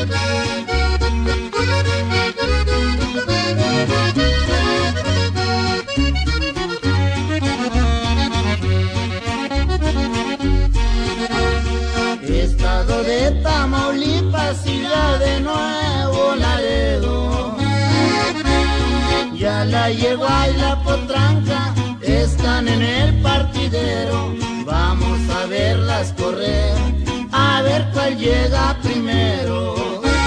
Estado de Tamaulipas, ciudad de Nuevo Laredo. Ya la yegua y la potranca están en el partidero. Vamos a verlas correr, a ver cuál llega primero.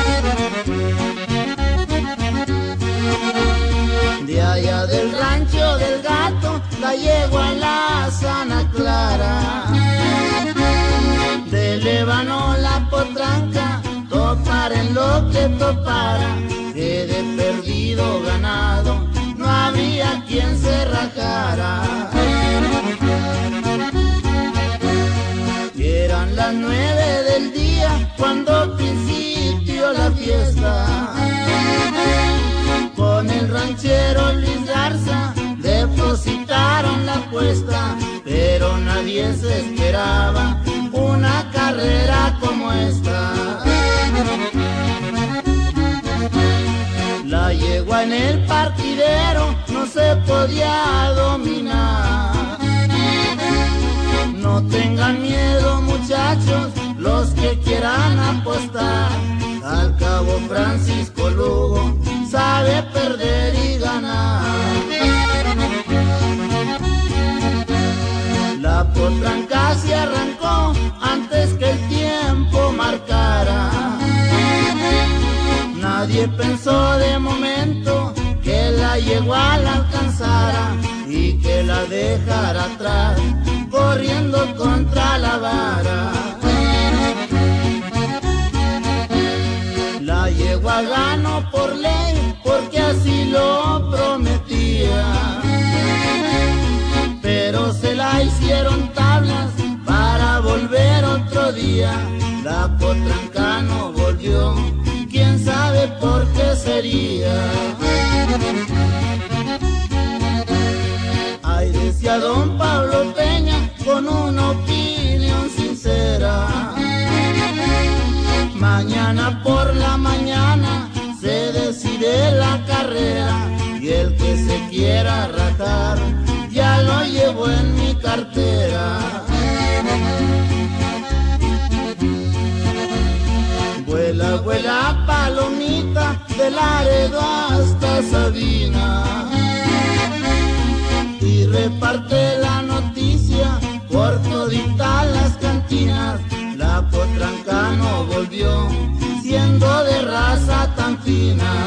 De allá del rancho del Gato, la yegua la Sana Clara. De Lébano la potranca, topar en lo que topara, que de perdido ganado no habría quien se rajara. Eran las 9 del día cuando principió la fiesta. Con el ranchero Luis Garza depositaron la apuesta, pero nadie se esperaba una carrera como esta. La yegua en el partidero no se podía dominar. No tengan miedo, muchachos, los que quieran apostar. Al cabo Francisco Lugo sabe perder y ganar. La potranca se arrancó antes que el tiempo marcara. Nadie pensó de momento que la yegua la alcanzara y que la dejara atrás, corriendo contra la vara. La yegua ganó por ley, porque así lo prometía. Pero se la hicieron tablas para volver otro día. La potranca no volvió, quién sabe por qué sería. Ay, decía don Pablo Peña con una opinión sincera. Mañana por la mañana se decide la carrera, y el que se quiera rajar ya lo llevo en mi cartera. Vuela, vuela palomita de Laredo hasta Sabina, y reparte la noticia por toditas las cantinas. La potranca no volvió, siendo de raza tan fina.